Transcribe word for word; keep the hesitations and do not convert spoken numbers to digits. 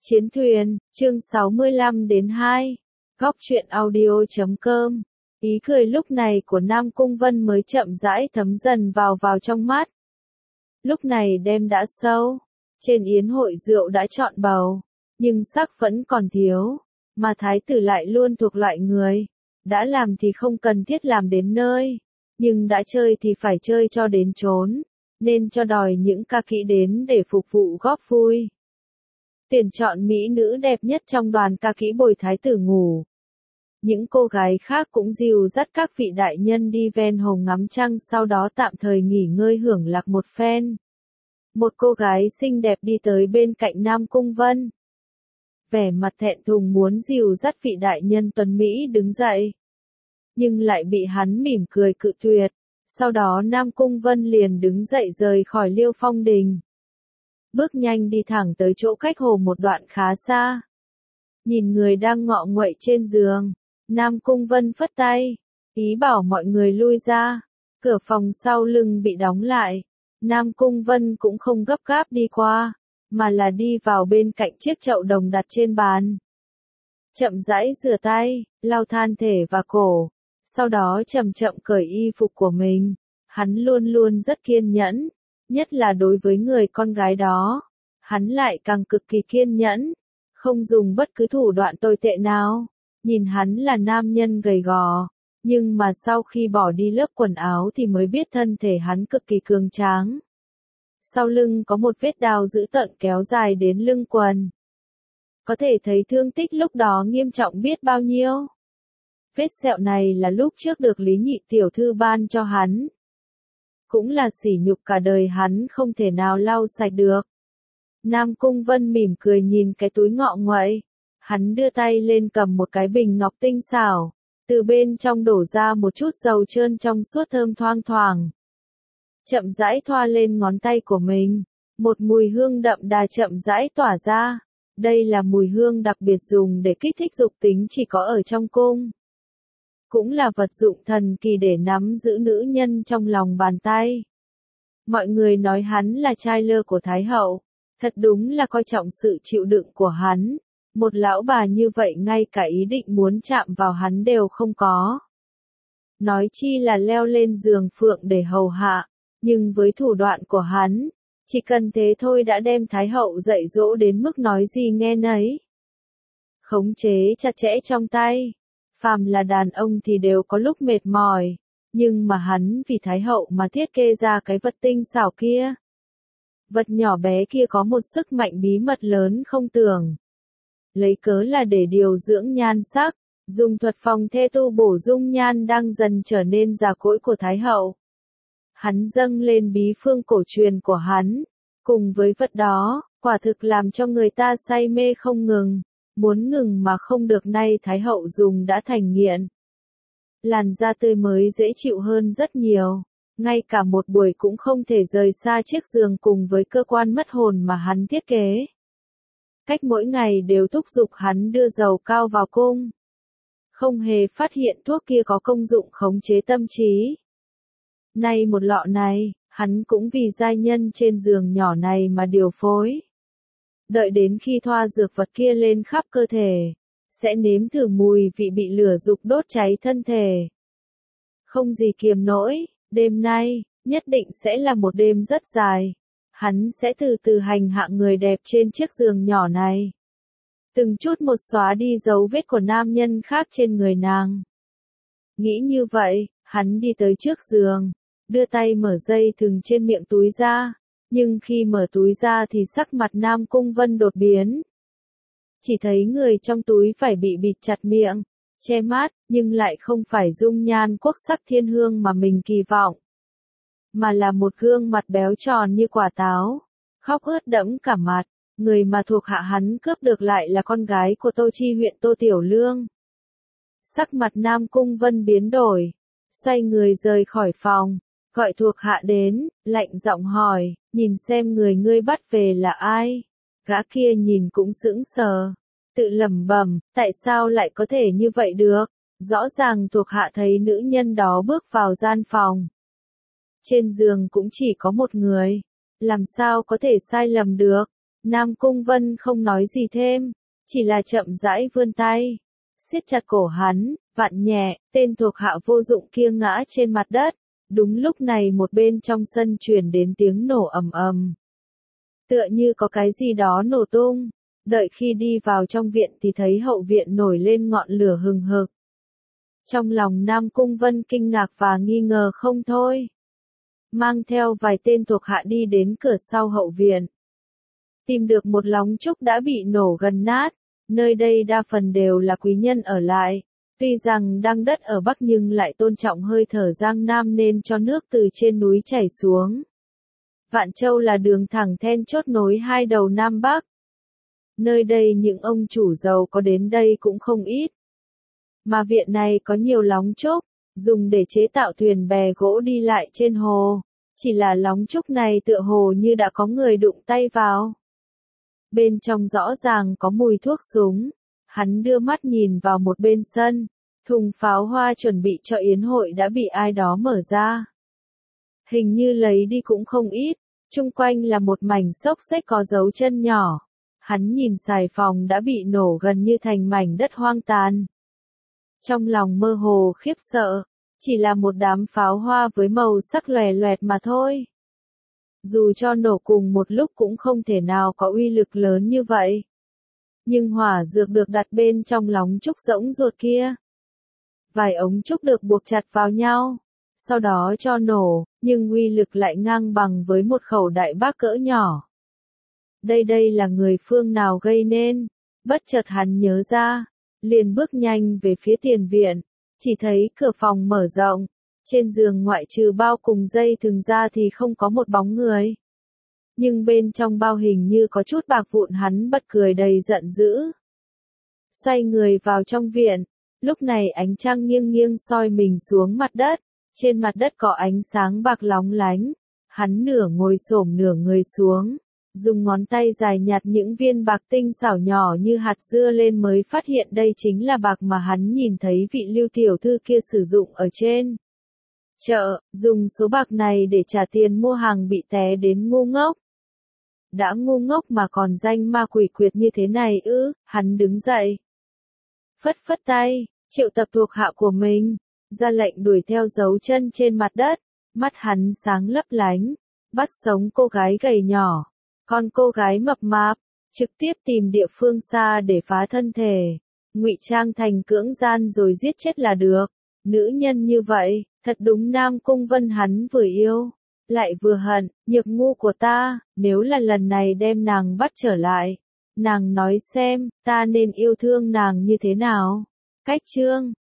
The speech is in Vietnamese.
Chiến thuyền, chương sáu mươi lăm đến hai. Góc truyện audio chấm com. Ý cười lúc này của Nam Cung Vân mới chậm rãi thấm dần vào vào trong mắt. Lúc này đêm đã sâu, trên yến hội rượu đã trọn bầu, nhưng sắc vẫn còn thiếu, mà thái tử lại luôn thuộc loại người, đã làm thì không cần thiết làm đến nơi, nhưng đã chơi thì phải chơi cho đến chốn, nên cho đòi những ca kỹ đến để phục vụ góp vui. Tuyển chọn mỹ nữ đẹp nhất trong đoàn ca kỹ bồi thái tử ngủ. Những cô gái khác cũng dìu dắt các vị đại nhân đi ven hồ ngắm trăng, sau đó tạm thời nghỉ ngơi hưởng lạc một phen. Một cô gái xinh đẹp đi tới bên cạnh Nam Cung Vân. Vẻ mặt thẹn thùng muốn dìu dắt vị đại nhân tuấn Mỹ đứng dậy. Nhưng lại bị hắn mỉm cười cự tuyệt. Sau đó Nam Cung Vân liền đứng dậy rời khỏi Liêu Phong Đình. Bước nhanh đi thẳng tới chỗ cách hồ một đoạn khá xa. Nhìn người đang ngọ nguậy trên giường, Nam Cung Vân phất tay, ý bảo mọi người lui ra. Cửa phòng sau lưng bị đóng lại. Nam Cung Vân cũng không gấp gáp đi qua, mà là đi vào bên cạnh chiếc chậu đồng đặt trên bàn. Chậm rãi rửa tay, lau than thể và cổ, sau đó chậm chậm cởi y phục của mình. Hắn luôn luôn rất kiên nhẫn, nhất là đối với người con gái đó. Hắn lại càng cực kỳ kiên nhẫn, không dùng bất cứ thủ đoạn tồi tệ nào. Nhìn hắn là nam nhân gầy gò, nhưng mà sau khi bỏ đi lớp quần áo thì mới biết thân thể hắn cực kỳ cường tráng. Sau lưng có một vết đao dữ tợn kéo dài đến lưng quần. Có thể thấy thương tích lúc đó nghiêm trọng biết bao nhiêu. Vết sẹo này là lúc trước được Lý Nhị tiểu thư ban cho hắn. Cũng là sỉ nhục cả đời hắn không thể nào lau sạch được. Nam Cung Vân mỉm cười nhìn cái túi ngọ nguậy. Hắn đưa tay lên cầm một cái bình ngọc tinh xảo. Từ bên trong đổ ra một chút dầu trơn trong suốt thơm thoang thoảng. Chậm rãi thoa lên ngón tay của mình. Một mùi hương đậm đà chậm rãi tỏa ra. Đây là mùi hương đặc biệt dùng để kích thích dục tính chỉ có ở trong cung. Cũng là vật dụng thần kỳ để nắm giữ nữ nhân trong lòng bàn tay. Mọi người nói hắn là trai lơ của Thái hậu. Thật đúng là coi trọng sự chịu đựng của hắn. Một lão bà như vậy ngay cả ý định muốn chạm vào hắn đều không có. Nói chi là leo lên giường phượng để hầu hạ. Nhưng với thủ đoạn của hắn, chỉ cần thế thôi đã đem Thái hậu dạy dỗ đến mức nói gì nghe nấy. Khống chế chặt chẽ trong tay. Phàm là đàn ông thì đều có lúc mệt mỏi. Nhưng mà hắn vì Thái hậu mà thiết kế ra cái vật tinh xảo kia. Vật nhỏ bé kia có một sức mạnh bí mật lớn không tưởng. Lấy cớ là để điều dưỡng nhan sắc, dùng thuật phòng thê tu bổ dung nhan đang dần trở nên già cỗi của Thái hậu. Hắn dâng lên bí phương cổ truyền của hắn, cùng với vật đó, quả thực làm cho người ta say mê không ngừng, muốn ngừng mà không được, nay Thái hậu dùng đã thành nghiện. Làn da tươi mới dễ chịu hơn rất nhiều, ngay cả một buổi cũng không thể rời xa chiếc giường cùng với cơ quan mất hồn mà hắn thiết kế. Cách mỗi ngày đều thúc giục hắn đưa dầu cao vào cung. Không hề phát hiện thuốc kia có công dụng khống chế tâm trí. Nay một lọ này, hắn cũng vì giai nhân trên giường nhỏ này mà điều phối. Đợi đến khi thoa dược vật kia lên khắp cơ thể, sẽ nếm thử mùi vị bị lửa dục đốt cháy thân thể. Không gì kiềm nổi, đêm nay, nhất định sẽ là một đêm rất dài. Hắn sẽ từ từ hành hạ người đẹp trên chiếc giường nhỏ này. Từng chút một xóa đi dấu vết của nam nhân khác trên người nàng. Nghĩ như vậy, hắn đi tới trước giường, đưa tay mở dây thừng trên miệng túi ra. Nhưng khi mở túi ra thì sắc mặt Nam Cung Vân đột biến. Chỉ thấy người trong túi phải bị bịt chặt miệng, che mắt, nhưng lại không phải dung nhan quốc sắc thiên hương mà mình kỳ vọng. Mà là một gương mặt béo tròn như quả táo, khóc ướt đẫm cả mặt. Người mà thuộc hạ hắn cướp được lại là con gái của Tô Chi huyện Tô Tiểu Lương. Sắc mặt Nam Cung Vân biến đổi, xoay người rời khỏi phòng, gọi thuộc hạ đến, lạnh giọng hỏi, nhìn xem người ngươi bắt về là ai. Gã kia nhìn cũng sững sờ, tự lẩm bẩm, tại sao lại có thể như vậy được? Rõ ràng thuộc hạ thấy nữ nhân đó bước vào gian phòng. Trên giường cũng chỉ có một người, làm sao có thể sai lầm được? Nam Cung Vân không nói gì thêm, chỉ là chậm rãi vươn tay, siết chặt cổ hắn, vặn nhẹ, tên thuộc hạ vô dụng kia ngã trên mặt đất. Đúng lúc này một bên trong sân truyền đến tiếng nổ ầm ầm. Tựa như có cái gì đó nổ tung, đợi khi đi vào trong viện thì thấy hậu viện nổi lên ngọn lửa hừng hực. Trong lòng Nam Cung Vân kinh ngạc và nghi ngờ không thôi. Mang theo vài tên thuộc hạ đi đến cửa sau hậu viện. Tìm được một lóng trúc đã bị nổ gần nát, nơi đây đa phần đều là quý nhân ở lại. Tuy rằng đang đất ở Bắc nhưng lại tôn trọng hơi thở Giang Nam nên cho nước từ trên núi chảy xuống. Vạn Châu là đường thẳng then chốt nối hai đầu Nam Bắc. Nơi đây những ông chủ giàu có đến đây cũng không ít. Mà viện này có nhiều lóng trúc, dùng để chế tạo thuyền bè gỗ đi lại trên hồ. Chỉ là lóng trúc này tựa hồ như đã có người đụng tay vào. Bên trong rõ ràng có mùi thuốc súng. Hắn đưa mắt nhìn vào một bên sân, thùng pháo hoa chuẩn bị cho yến hội đã bị ai đó mở ra. Hình như lấy đi cũng không ít, chung quanh là một mảnh xốc xếch có dấu chân nhỏ. Hắn nhìn xài phòng đã bị nổ gần như thành mảnh đất hoang tàn. Trong lòng mơ hồ khiếp sợ, chỉ là một đám pháo hoa với màu sắc lòe loẹt mà thôi. Dù cho nổ cùng một lúc cũng không thể nào có uy lực lớn như vậy. Nhưng hỏa dược được đặt bên trong lóng trúc rỗng ruột kia. Vài ống trúc được buộc chặt vào nhau, sau đó cho nổ, nhưng uy lực lại ngang bằng với một khẩu đại bác cỡ nhỏ. Đây đây là người phương nào gây nên, bất chợt hắn nhớ ra, liền bước nhanh về phía tiền viện, chỉ thấy cửa phòng mở rộng, trên giường ngoại trừ bao cùng dây thừng ra thì không có một bóng người. Nhưng bên trong bao hình như có chút bạc vụn, hắn bật cười đầy giận dữ. Xoay người vào trong viện, lúc này ánh trăng nghiêng nghiêng soi mình xuống mặt đất, trên mặt đất có ánh sáng bạc lóng lánh, hắn nửa ngồi xổm nửa người xuống, dùng ngón tay dài nhặt những viên bạc tinh xảo nhỏ như hạt dưa lên mới phát hiện đây chính là bạc mà hắn nhìn thấy vị Lưu tiểu thư kia sử dụng ở trên chợ, dùng số bạc này để trả tiền mua hàng bị té đến ngu ngốc. Đã ngu ngốc mà còn danh ma quỷ quyệt như thế này ư? Hắn đứng dậy, phất phất tay, triệu tập thuộc hạ của mình, ra lệnh đuổi theo dấu chân trên mặt đất, mắt hắn sáng lấp lánh, bắt sống cô gái gầy nhỏ, còn cô gái mập mạp, trực tiếp tìm địa phương xa để phá thân thể, ngụy trang thành cưỡng gian rồi giết chết là được. Nữ nhân như vậy, thật đúng Nam Cung Vân hắn vừa yêu, lại vừa hận, nhược ngu của ta, nếu là lần này đem nàng bắt trở lại, nàng nói xem, ta nên yêu thương nàng như thế nào. Cách chương